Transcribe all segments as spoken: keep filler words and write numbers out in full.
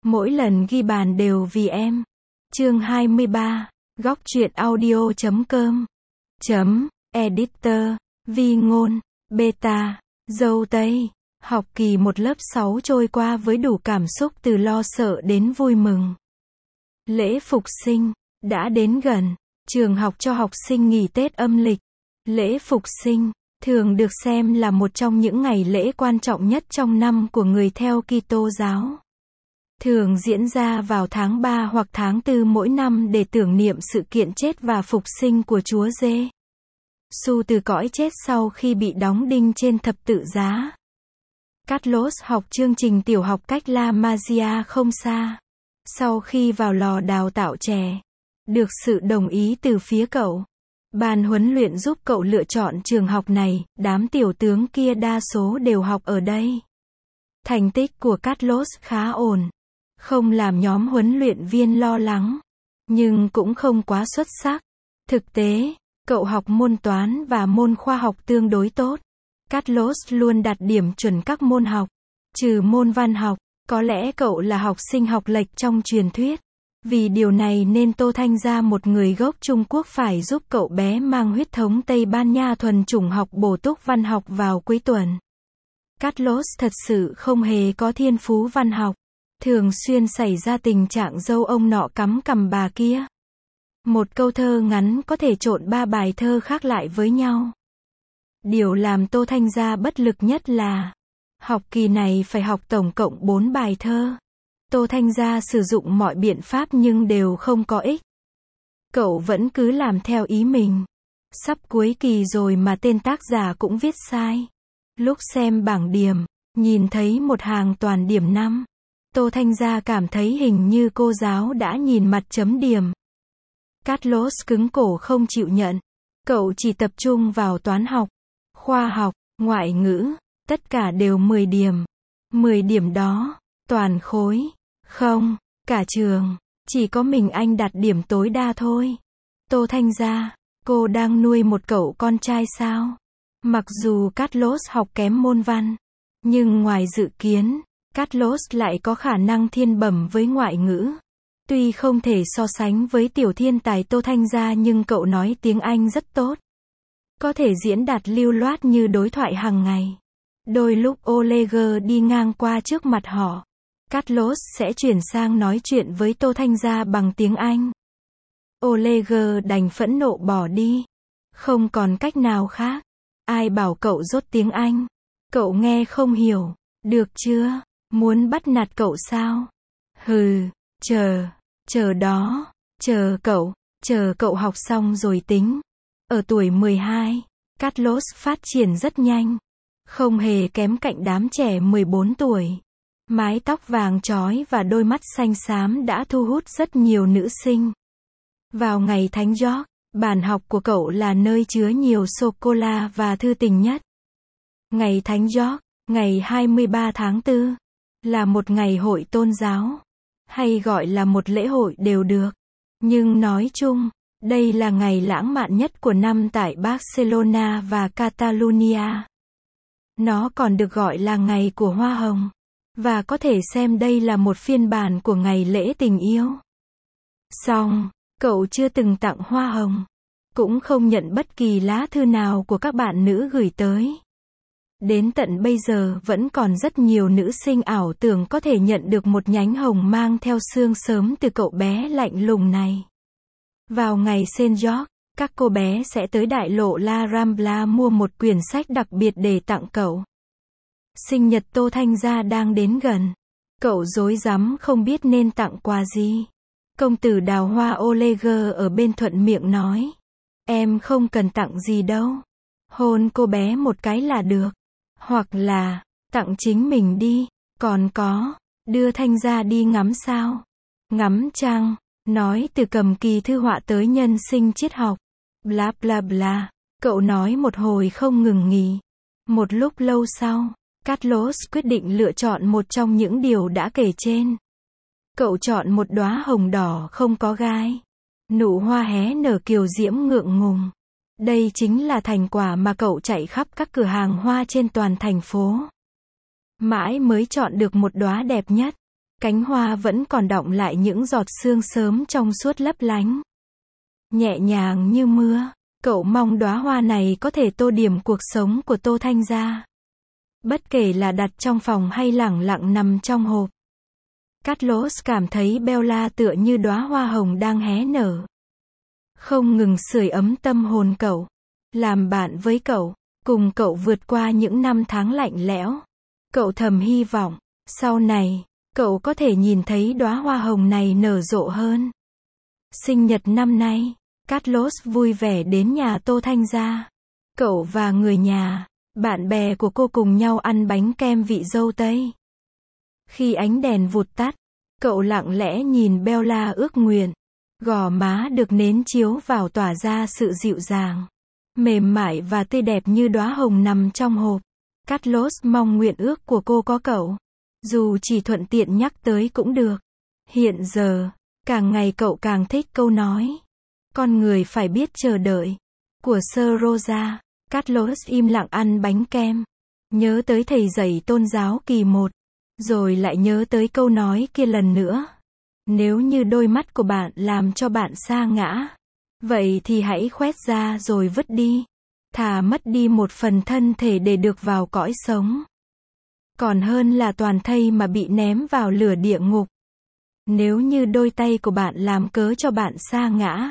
Mỗi lần ghi bàn đều vì em. Chương hai mươi ba. Góc truyện audio chấm com. Chấm. Editor. Vi ngôn. Beta. Dâu Tây. Học kỳ một lớp sáu trôi qua với đủ cảm xúc từ lo sợ đến vui mừng. Lễ phục sinh đã đến gần. Trường học cho học sinh nghỉ Tết âm lịch. Lễ phục sinh thường được xem là một trong những ngày lễ quan trọng nhất trong năm của người theo Kitô giáo. Thường diễn ra vào tháng ba hoặc tháng tư mỗi năm để tưởng niệm sự kiện chết và phục sinh của Chúa Giê-xu từ cõi chết sau khi bị đóng đinh trên thập tự giá. Carlos học chương trình tiểu học cách La Masia không xa. Sau khi vào lò đào tạo trẻ, được sự đồng ý từ phía cậu, ban huấn luyện giúp cậu lựa chọn trường học này. Đám tiểu tướng kia đa số đều học ở đây. Thành tích của Carlos khá ổn, không làm nhóm huấn luyện viên lo lắng, nhưng cũng không quá xuất sắc. Thực tế, cậu học môn toán và môn khoa học tương đối tốt. Carlos luôn đạt điểm chuẩn các môn học, trừ môn văn học. Có lẽ cậu là học sinh học lệch trong truyền thuyết. Vì điều này nên Tô Thanh Gia, một người gốc Trung Quốc, phải giúp cậu bé mang huyết thống Tây Ban Nha thuần chủng học bổ túc văn học vào cuối tuần. Carlos thật sự không hề có thiên phú văn học, thường xuyên xảy ra tình trạng dâu ông nọ cắm cằm bà kia. Một câu thơ ngắn có thể trộn ba bài thơ khác lại với nhau. Điều làm Tô Thanh Gia bất lực nhất là học kỳ này phải học tổng cộng bốn bài thơ. Tô Thanh Gia sử dụng mọi biện pháp nhưng đều không có ích. Cậu vẫn cứ làm theo ý mình. Sắp cuối kỳ rồi mà tên tác giả cũng viết sai. Lúc xem bảng điểm, nhìn thấy một hàng toàn điểm năm. Tô Thanh Gia cảm thấy hình như cô giáo đã nhìn mặt chấm điểm. Carlos cứng cổ không chịu nhận. Cậu chỉ tập trung vào toán học, khoa học, ngoại ngữ. Tất cả đều mười điểm. mười điểm đó, toàn khối. Không, cả trường, chỉ có mình anh đạt điểm tối đa thôi. Tô Thanh Gia, cô đang nuôi một cậu con trai sao? Mặc dù Carlos học kém môn văn, nhưng ngoài dự kiến, Carlos lại có khả năng thiên bẩm với ngoại ngữ. Tuy không thể so sánh với tiểu thiên tài Tô Thanh Gia nhưng cậu nói tiếng Anh rất tốt. Có thể diễn đạt lưu loát như đối thoại hàng ngày. Đôi lúc Oleg đi ngang qua trước mặt họ, Carlos sẽ chuyển sang nói chuyện với Tô Thanh Gia bằng tiếng Anh. Oleg đành phẫn nộ bỏ đi. Không còn cách nào khác. Ai bảo cậu dốt tiếng Anh? Cậu nghe không hiểu. Được chưa? Muốn bắt nạt cậu sao? Hừ, chờ, chờ đó, chờ cậu, chờ cậu học xong rồi tính. Ở tuổi mười hai, Carlos phát triển rất nhanh. Không hề kém cạnh đám trẻ mười bốn tuổi. Mái tóc vàng chói và đôi mắt xanh xám đã thu hút rất nhiều nữ sinh. Vào ngày Thánh George, bàn học của cậu là nơi chứa nhiều sô-cô-la và thư tình nhất. Ngày Thánh George, ngày hai mươi ba tháng tư, là một ngày hội tôn giáo, hay gọi là một lễ hội đều được. Nhưng nói chung, đây là ngày lãng mạn nhất của năm tại Barcelona và Catalonia. Nó còn được gọi là ngày của hoa hồng, và có thể xem đây là một phiên bản của ngày lễ tình yêu. Song, cậu chưa từng tặng hoa hồng, cũng không nhận bất kỳ lá thư nào của các bạn nữ gửi tới. Đến tận bây giờ vẫn còn rất nhiều nữ sinh ảo tưởng có thể nhận được một nhánh hồng mang theo sương sớm từ cậu bé lạnh lùng này. Vào ngày Saint George, các cô bé sẽ tới đại lộ La Rambla mua một quyển sách đặc biệt để tặng cậu. Sinh nhật Tô Thanh Gia đang đến gần. Cậu rối rắm không biết nên tặng quà gì. Công tử đào hoa Oleg ở bên thuận miệng nói. Em không cần tặng gì đâu. Hôn cô bé một cái là được. Hoặc là, tặng chính mình đi. Còn có, đưa Thanh Gia đi ngắm sao. Ngắm trăng. Nói từ cầm kỳ thư họa tới nhân sinh triết học. Bla bla bla. Cậu nói một hồi không ngừng nghỉ. Một lúc lâu sau, Carlos quyết định lựa chọn một trong những điều đã kể trên. Cậu chọn một đóa hồng đỏ không có gai. Nụ hoa hé nở kiều diễm ngượng ngùng. Đây chính là thành quả mà cậu chạy khắp các cửa hàng hoa trên toàn thành phố. Mãi mới chọn được một đóa đẹp nhất. Cánh hoa vẫn còn đọng lại những giọt sương sớm trong suốt lấp lánh. Nhẹ nhàng như mưa, cậu mong đóa hoa này có thể tô điểm cuộc sống của Tô Thanh Gia. Bất kể là đặt trong phòng hay lẳng lặng nằm trong hộp. Carlos cảm thấy Bella tựa như đóa hoa hồng đang hé nở. Không ngừng sưởi ấm tâm hồn cậu. Làm bạn với cậu, cùng cậu vượt qua những năm tháng lạnh lẽo. Cậu thầm hy vọng, sau này, cậu có thể nhìn thấy đóa hoa hồng này nở rộ hơn. Sinh nhật năm nay, Carlos vui vẻ đến nhà Tô Thanh Gia. Cậu và người nhà, bạn bè của cô cùng nhau ăn bánh kem vị dâu tây. Khi ánh đèn vụt tắt, cậu lặng lẽ nhìn Bella ước nguyện. Gò má được nến chiếu vào tỏa ra sự dịu dàng, mềm mại và tươi đẹp như đóa hồng nằm trong hộp. Carlos mong nguyện ước của cô có cậu. Dù chỉ thuận tiện nhắc tới cũng được. Hiện giờ, càng ngày cậu càng thích câu nói. Con người phải biết chờ đợi. Của Sir Rosa. Carlos im lặng ăn bánh kem. Nhớ tới thầy dạy tôn giáo kỳ một. Rồi lại nhớ tới câu nói kia lần nữa. Nếu như đôi mắt của bạn làm cho bạn sa ngã, vậy thì hãy khoét ra rồi vứt đi. Thà mất đi một phần thân thể để được vào cõi sống. Còn hơn là toàn thây mà bị ném vào lửa địa ngục. Nếu như đôi tay của bạn làm cớ cho bạn sa ngã,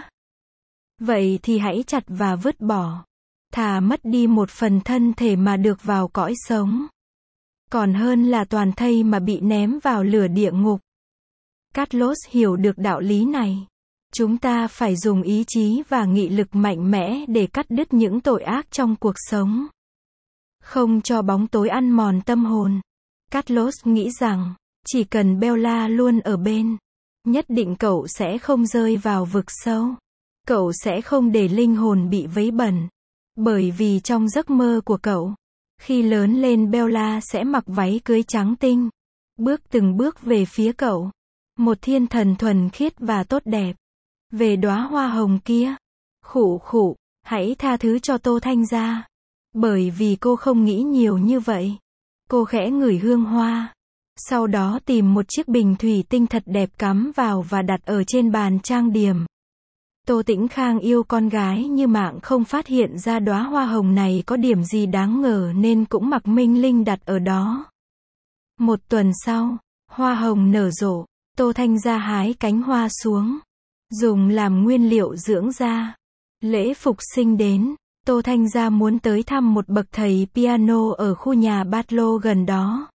vậy thì hãy chặt và vứt bỏ. Thà mất đi một phần thân thể mà được vào cõi sống. Còn hơn là toàn thây mà bị ném vào lửa địa ngục. Carlos hiểu được đạo lý này. Chúng ta phải dùng ý chí và nghị lực mạnh mẽ để cắt đứt những tội ác trong cuộc sống. Không cho bóng tối ăn mòn tâm hồn. Carlos nghĩ rằng, chỉ cần Bella luôn ở bên, nhất định cậu sẽ không rơi vào vực sâu. Cậu sẽ không để linh hồn bị vấy bẩn. Bởi vì trong giấc mơ của cậu, khi lớn lên Bella sẽ mặc váy cưới trắng tinh, bước từng bước về phía cậu. Một thiên thần thuần khiết và tốt đẹp. Về đóa hoa hồng kia. Khụ khụ, hãy tha thứ cho Tô Thanh Gia. Bởi vì cô không nghĩ nhiều như vậy. Cô khẽ ngửi hương hoa. Sau đó tìm một chiếc bình thủy tinh thật đẹp cắm vào và đặt ở trên bàn trang điểm. Tô Tĩnh Khang yêu con gái như mạng không phát hiện ra đóa hoa hồng này có điểm gì đáng ngờ nên cũng mặc Minh Linh đặt ở đó. Một tuần sau, hoa hồng nở rộ. Tô Thanh Gia hái cánh hoa xuống, dùng làm nguyên liệu dưỡng da. Lễ phục sinh đến, Tô Thanh Gia muốn tới thăm một bậc thầy piano ở khu nhà Batlo gần đó.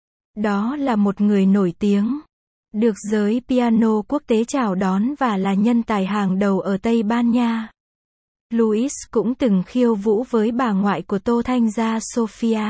Đó là một người nổi tiếng, được giới piano quốc tế chào đón và là nhân tài hàng đầu ở Tây Ban Nha. Luis cũng từng khiêu vũ với bà ngoại của Tô Thanh Gia Sophia.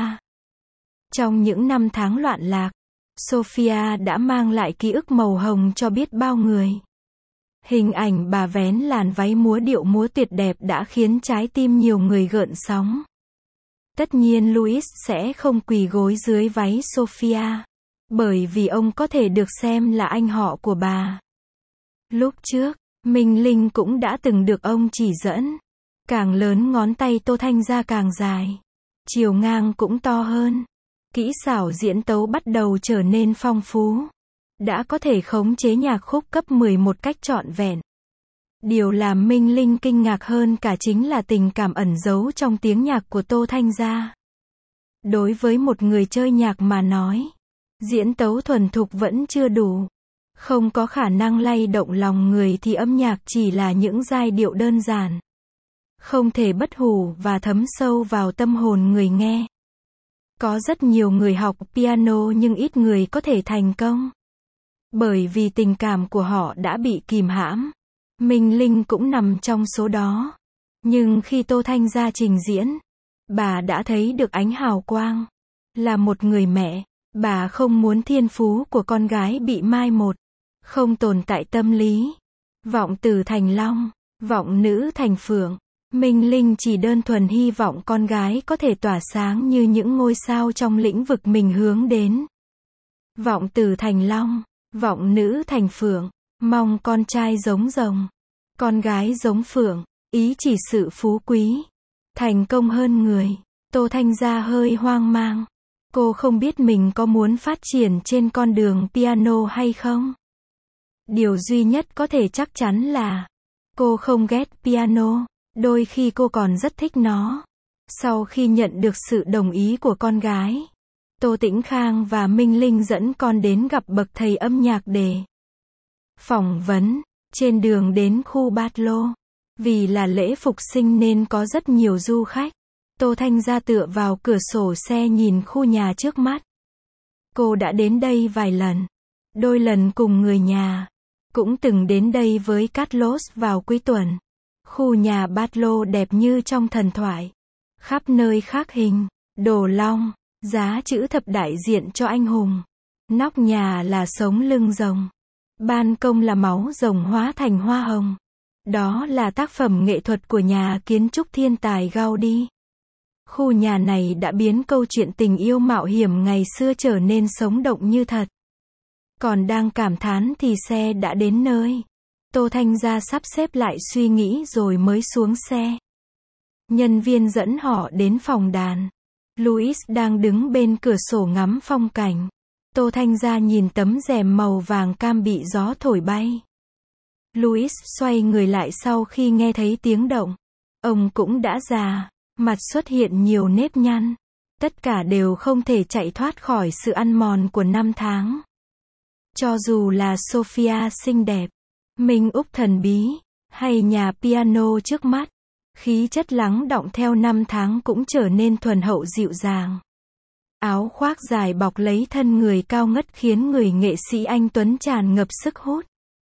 Trong những năm tháng loạn lạc, Sophia đã mang lại ký ức màu hồng cho biết bao người. Hình ảnh bà vén làn váy múa điệu múa tuyệt đẹp đã khiến trái tim nhiều người gợn sóng. Tất nhiên Luis sẽ không quỳ gối dưới váy Sophia, bởi vì ông có thể được xem là anh họ của bà. Lúc trước, Minh Linh cũng đã từng được ông chỉ dẫn. Càng lớn ngón tay Tô Thanh Gia càng dài. Chiều ngang cũng to hơn. Kỹ xảo diễn tấu bắt đầu trở nên phong phú. Đã có thể khống chế nhạc khúc cấp mười một cách trọn vẹn. Điều làm Minh Linh kinh ngạc hơn cả chính là tình cảm ẩn giấu trong tiếng nhạc của Tô Thanh Gia. Đối với một người chơi nhạc mà nói, diễn tấu thuần thục vẫn chưa đủ. Không có khả năng lay động lòng người thì âm nhạc chỉ là những giai điệu đơn giản. Không thể bất hủ và thấm sâu vào tâm hồn người nghe. Có rất nhiều người học piano nhưng ít người có thể thành công. Bởi vì tình cảm của họ đã bị kìm hãm. Minh Linh cũng nằm trong số đó. Nhưng khi Tô Thanh Gia trình diễn, bà đã thấy được ánh hào quang. Là một người mẹ, bà không muốn thiên phú của con gái bị mai một. Không tồn tại tâm lý. Vọng tử thành long, vọng nữ thành phượng. Minh Linh chỉ đơn thuần hy vọng con gái có thể tỏa sáng như những ngôi sao trong lĩnh vực mình hướng đến. Vọng tử thành long, vọng nữ thành phượng. Mong con trai giống rồng, con gái giống phượng. Ý chỉ sự phú quý, thành công hơn người. Tô Thanh Gia hơi hoang mang. Cô không biết mình có muốn phát triển trên con đường piano hay không. Điều duy nhất có thể chắc chắn là cô không ghét piano, đôi khi cô còn rất thích nó. Sau khi nhận được sự đồng ý của con gái, Tô Tĩnh Khang và Minh Linh dẫn con đến gặp bậc thầy âm nhạc để phỏng vấn. Trên đường đến khu Bát Lô, vì là lễ phục sinh nên có rất nhiều du khách. Tô Thanh Gia tựa vào cửa sổ xe nhìn khu nhà trước mắt. Cô đã đến đây vài lần, đôi lần cùng người nhà, cũng từng đến đây với Carlos vào cuối tuần. Khu nhà Bát Lô đẹp như trong thần thoại, khắp nơi khắc hình, đồ long, giá chữ thập đại diện cho anh hùng. Nóc nhà là sống lưng rồng, ban công là máu rồng hóa thành hoa hồng. Đó là tác phẩm nghệ thuật của nhà kiến trúc thiên tài Gaudi. Khu nhà này đã biến câu chuyện tình yêu mạo hiểm ngày xưa trở nên sống động như thật. Còn đang cảm thán thì xe đã đến nơi. Tô Thanh Gia sắp xếp lại suy nghĩ rồi mới xuống xe. Nhân viên dẫn họ đến phòng đàn. Louis đang đứng bên cửa sổ ngắm phong cảnh. Tô Thanh Gia nhìn tấm rèm màu vàng cam bị gió thổi bay. Louis xoay người lại sau khi nghe thấy tiếng động. Ông cũng đã già, mặt xuất hiện nhiều nếp nhăn. Tất cả đều không thể chạy thoát khỏi sự ăn mòn của năm tháng. Cho dù là Sophia xinh đẹp, Minh Úc thần bí, hay nhà piano trước mắt, khí chất lắng đọng theo năm tháng cũng trở nên thuần hậu dịu dàng. Áo khoác dài bọc lấy thân người cao ngất khiến người nghệ sĩ anh tuấn tràn ngập sức hút.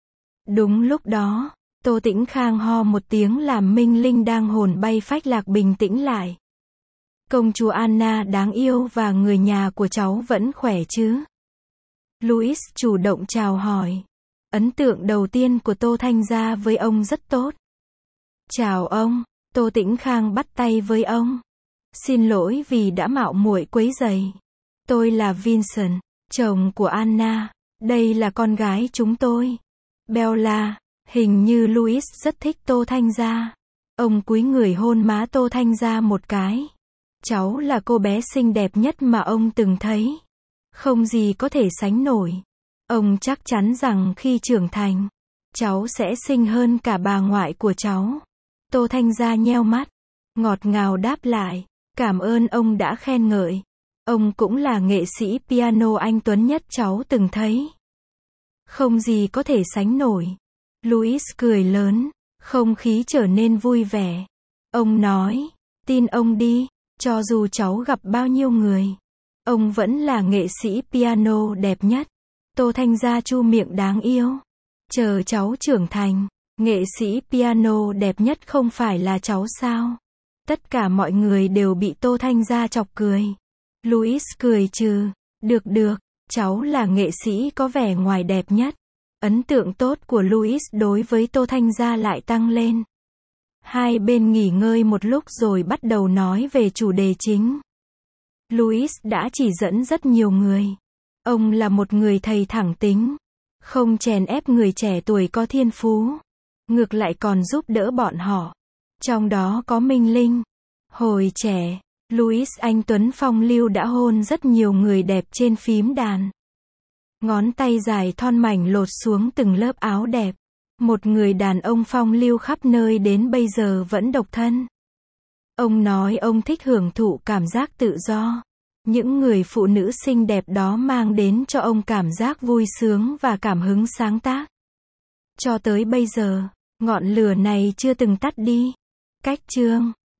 Đúng lúc đó, Tô Tĩnh Khang ho một tiếng làm Minh Linh đang hồn bay phách lạc bình tĩnh lại. Công chúa Anna đáng yêu và người nhà của cháu vẫn khỏe chứ? Louis chủ động chào hỏi. Ấn tượng đầu tiên của Tô Thanh Gia với ông rất tốt. Chào ông, Tô Tĩnh Khang bắt tay với ông. Xin lỗi vì đã mạo muội quấy rầy. Tôi là Vincent, chồng của Anna. Đây là con gái chúng tôi, Bella. Hình như Louis rất thích Tô Thanh Gia. Ông cúi người hôn má Tô Thanh Gia một cái. Cháu là cô bé xinh đẹp nhất mà ông từng thấy. Không gì có thể sánh nổi. Ông chắc chắn rằng khi trưởng thành, cháu sẽ xinh hơn cả bà ngoại của cháu. Tô Thanh Gia nheo mắt, ngọt ngào đáp lại. Cảm ơn ông đã khen ngợi. Ông cũng là nghệ sĩ piano anh tuấn nhất cháu từng thấy. Không gì có thể sánh nổi. Louis cười lớn, không khí trở nên vui vẻ. Ông nói, tin ông đi, cho dù cháu gặp bao nhiêu người, ông vẫn là nghệ sĩ piano đẹp nhất. Tô Thanh Gia chu miệng đáng yêu. Chờ cháu trưởng thành, nghệ sĩ piano đẹp nhất không phải là cháu sao? Tất cả mọi người đều bị Tô Thanh Gia chọc cười. Louis cười trừ, được được, cháu là nghệ sĩ có vẻ ngoài đẹp nhất. Ấn tượng tốt của Louis đối với Tô Thanh Gia lại tăng lên. Hai bên nghỉ ngơi một lúc rồi bắt đầu nói về chủ đề chính. Louis đã chỉ dẫn rất nhiều người. Ông là một người thầy thẳng tính, không chèn ép người trẻ tuổi có thiên phú, ngược lại còn giúp đỡ bọn họ. Trong đó có Minh Linh. Hồi trẻ, Louis anh tuấn phong lưu đã hôn rất nhiều người đẹp trên phím đàn. Ngón tay dài thon mảnh lột xuống từng lớp áo đẹp. Một người đàn ông phong lưu khắp nơi đến bây giờ vẫn độc thân. Ông nói ông thích hưởng thụ cảm giác tự do. Những người phụ nữ xinh đẹp đó mang đến cho ông cảm giác vui sướng và cảm hứng sáng tác. Cho tới bây giờ, ngọn lửa này chưa từng tắt đi. Cách chương